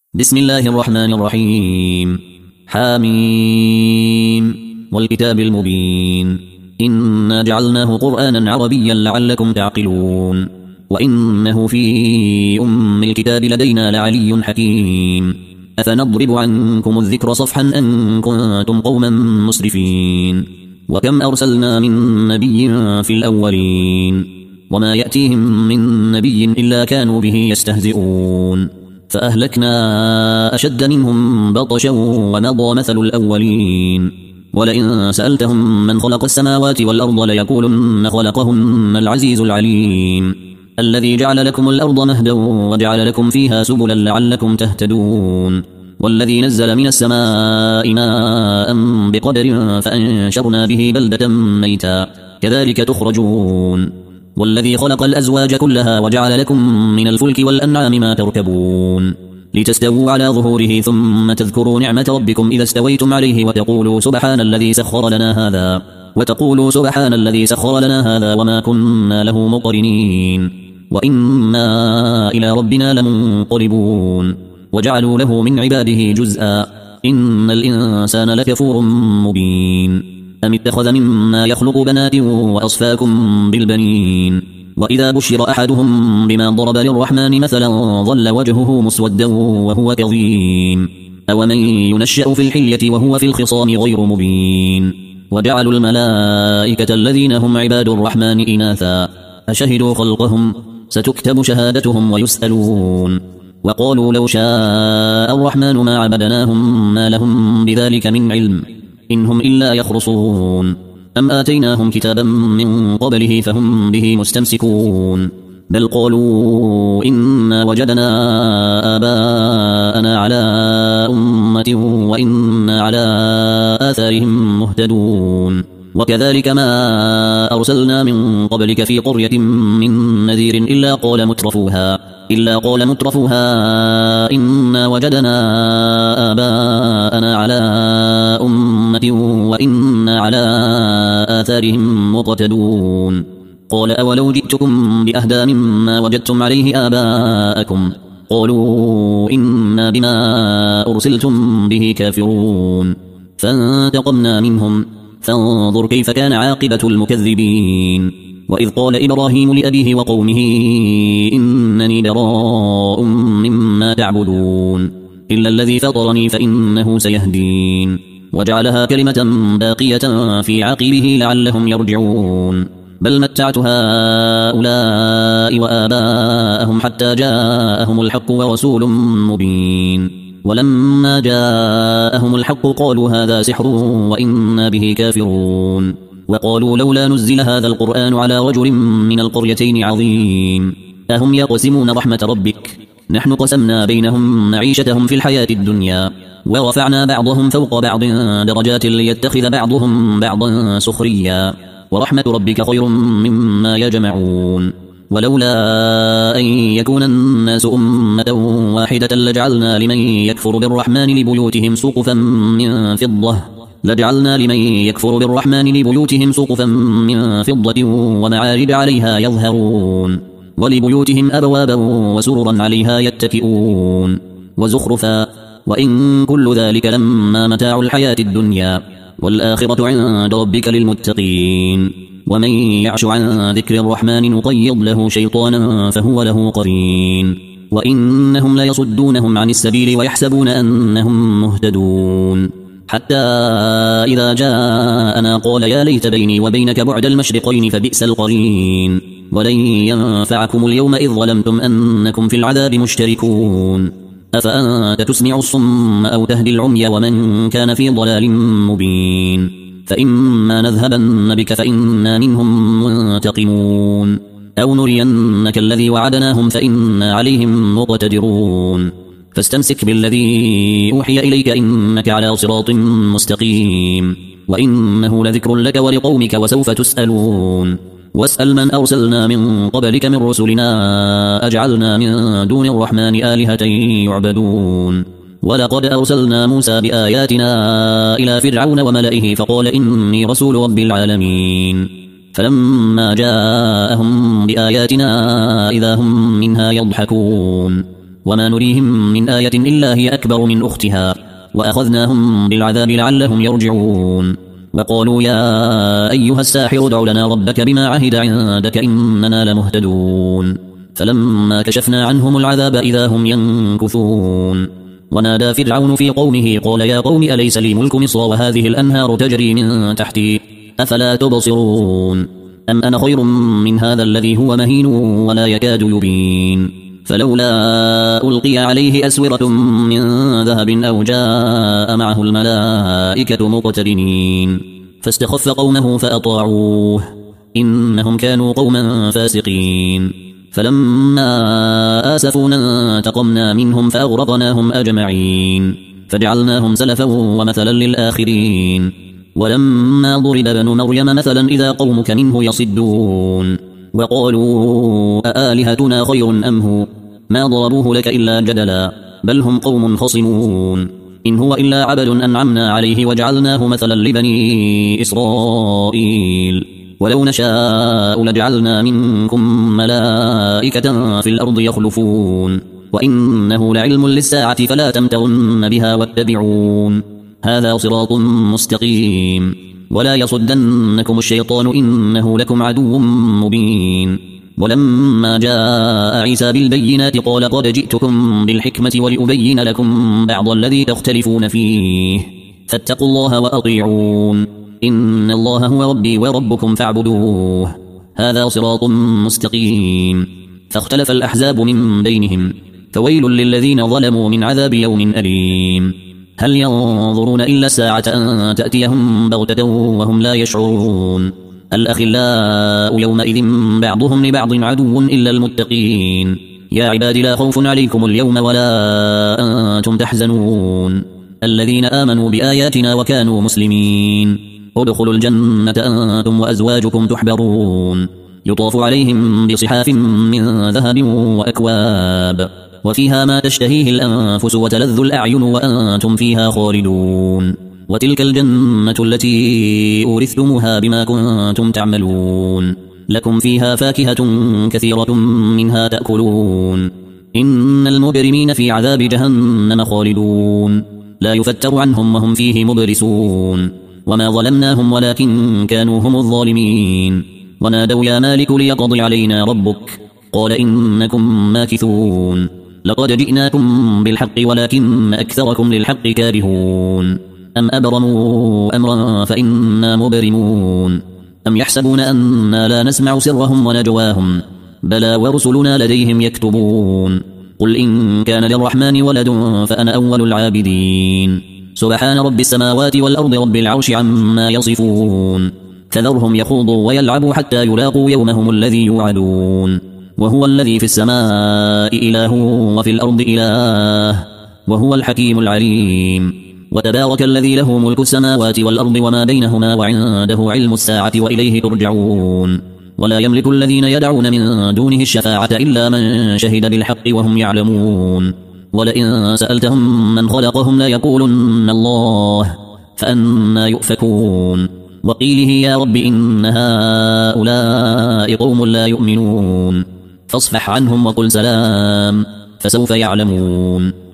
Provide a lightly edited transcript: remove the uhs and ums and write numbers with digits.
بسم الله الرحمن الرحيم. حاميم والكتاب المبين إنا جعلناه قرآنا عربيا لعلكم تعقلون وإنه في الكتاب لدينا لعلي حكيم أفنضرب عنكم الذكر صفحا أن كنتم قوما مسرفين وكم أرسلنا من نبي في الأولين وما يأتيهم من نبي إلا كانوا به يستهزئون فأهلكنا أشد منهم بطشا ومضى مثل الأولين ولئن سألتهم من خلق السماوات والأرض ليقولن خلقهن العزيز العليم الذي جعل لكم الأرض مهدا وجعل لكم فيها سبلا لعلكم تهتدون والذي نزل من السماء ماء بقدر فأنشرنا به بلدة ميتا كذلك تخرجون والذي خلق الأزواج كلها وجعل لكم من الفلك والأنعام ما تركبون لتستووا على ظهوره ثم تذكروا نعمة ربكم إذا استويتم عليه وتقولوا سبحان الذي سخر لنا هذا وما كنا له مقرنين وإنا إلى ربنا لمنقلبون وجعلوا له من عباده جزءا إن الإنسان لكفور مبين أم اتخذ مما يخلق بنات وأصفاكم بالبنين وإذا بشر أحدهم بما ضرب للرحمن مثلا ظل وجهه مسودا وهو كظيم أومن ينشأ في الحلية وهو في الخصام غير مبين وجعلوا الملائكة الذين هم عباد الرحمن إناثا أشهدوا خلقهم ستكتب شهادتهم ويسألون وقالوا لو شاء الرحمن ما عبدناهم ما لهم بذلك من علم إن هم إلا يخرصون أم آتيناهم كتابا من قبله فهم به مستمسكون بل قالوا إنا وجدنا آباءنا على أمة وإنا على آثارهم مهتدون وكذلك ما أرسلنا من قبلك في قرية من نذير إلا قال مترفوها إنا وجدنا آباءنا على أمة وإنا على آثارهم مقتدون قال أولو جئتكم بأهدى مما وجدتم عليه آباءكم قالوا إنا بما أرسلتم به كافرون فانتقمنا منهم فانظر كيف كان عاقبة المكذبين وإذ قال إبراهيم لأبيه وقومه إنني براء مما تعبدون إلا الذي فطرني فإنه سيهدين وجعلها كلمة باقية في عقبه لعلهم يرجعون بل متعت هؤلاء وآباءهم حتى جاءهم الحق ورسول مبين ولما جاءهم الحق قالوا هذا سحر وإنا به كافرون وقالوا لولا نزل هذا القرآن على رجل من القريتين عظيم أهم يقسمون رحمة ربك نحن قسمنا بينهم معيشتهم في الحياة الدنيا ورفعنا بعضهم فوق بعض درجات ليتخذ بعضهم بعضا سخريا ورحمة ربك خير مما يجمعون ولولا أن يكون الناس أمة واحدة لجعلنا لمن يكفر بالرحمن لبيوتهم سقفا من فضة ومعارج عليها يظهرون ولبيوتهم أبوابا وسررا عليها يتكئون وزخرفا وإن كل ذلك لما متاع الحياة الدنيا والآخرة عند ربك للمتقين ومن يعش عن ذكر الرحمن نقيض له شيطانا فهو له قرين وإنهم ليصدونهم عن السبيل ويحسبون أنهم مهتدون حتى إذا جاءنا قال يا ليت بيني وبينك بعد المشرقين فبئس القرين ولن ينفعكم اليوم إذ ظلمتم أنكم في العذاب مشتركون أفأنت تسمع الصم أو تهدي العمي ومن كان في ضلال مبين فإما نذهبن بك فإنا منهم منتقمون أو نرينك الذي وعدناهم فإنا عليهم مقتدرون فاستمسك بالذي أوحي إليك إنك على صراط مستقيم وإنه لذكر لك ولقومك وسوف تسألون واسأل من أرسلنا من قبلك من رسلنا أجعلنا من دون الرحمن آلهة يعبدون ولقد أرسلنا موسى بآياتنا إلى فرعون وملئه فقال إني رسول رب العالمين فلما جاءهم بآياتنا إذا هم منها يضحكون وما نريهم من آية إلا هي أكبر من أختها وأخذناهم بالعذاب لعلهم يرجعون وقالوا يا أيها الساحر ادع لنا ربك بما عهد عندك إننا لمهتدون فلما كشفنا عنهم العذاب إذا هم ينكثون ونادى فرعون في قومه قال يا قوم أليس لي ملك مصر وهذه الأنهار تجري من تحتي أفلا تبصرون أم أنا خير من هذا الذي هو مهين ولا يكاد يبين فلولا ألقي عليه أسورة من ذهب أو جاء معه الملائكة مقترنين فاستخف قومه فأطاعوه إنهم كانوا قوما فاسقين فلما آسفونا انتقمنا منهم فأغرقناهم أجمعين فجعلناهم سلفا ومثلا للآخرين ولما ضرب ابن مريم مثلا إذا قومك منه يصدون وقالوا أآلهتنا خير أم هو ما ضربوه لك إلا جدلا بل هم قوم خصمون إن هو إلا عبد أنعمنا عليه وجعلناه مثلا لبني إسرائيل ولو نشاء لجعلنا منكم ملائكة في الأرض يخلفون وإنه لعلم للساعة فلا تمترن بها واتبعون هذا صراط مستقيم ولا يصدنكم الشيطان إنه لكم عدو مبين ولما جاء عيسى بالبينات قال قد جئتكم بالحكمة ولأبين لكم بعض الذي تختلفون فيه فاتقوا الله وأطيعون إن الله هو ربي وربكم فاعبدوه هذا صراط مستقيم فاختلف الأحزاب من بينهم فويل للذين ظلموا من عذاب يوم أليم هل ينظرون إلا الساعة أن تأتيهم بغتة وهم لا يشعرون الأخلاء يومئذ بعضهم لبعض عدو إلا المتقين يا عباد لا خوف عليكم اليوم ولا أنتم تحزنون الذين آمنوا بآياتنا وكانوا مسلمين ادخلوا الجنة أنتم وأزواجكم تحبرون يطاف عليهم بصحاف من ذهب وأكواب وفيها ما تشتهيه الأنفس وتلذ الأعين وأنتم فيها خالدون وتلك الجنة التي أورثتموها بما كنتم تعملون لكم فيها فاكهة كثيرة منها تأكلون إن المجرمين في عذاب جهنم خالدون لا يفتر عنهم وهم فيه مبلسون وما ظلمناهم ولكن كانوا هم الظالمين ونادوا يا مالك ليقضي علينا ربك قال إنكم ماكثون لقد جئناكم بالحق ولكن أكثركم للحق كارهون أم أبرموا أمرا فإنا مبرمون أم يحسبون أننا لا نسمع سرهم ونجواهم بلى ورسلنا لديهم يكتبون قل إن كان للرحمن ولد فأنا أول العابدين سبحان رب السماوات والأرض رب العرش عما يصفون فذرهم يخوضوا ويلعبوا حتى يلاقوا يومهم الذي يوعدون وهو الذي في السماء إله وفي الأرض إله وهو الحكيم العليم وتبارك الذي له ملك السماوات والأرض وما بينهما وعنده علم الساعة وإليه ترجعون ولا يملك الذين يدعون من دونه الشفاعة إلا من شهد بالحق وهم يعلمون ولئن سألتهم من خلقهم ليقولن الله فأنا يؤفكون وقيله يا رب إن هؤلاء قوم لا يؤمنون فاصفح عنهم وقل سلام فسوف يعلمون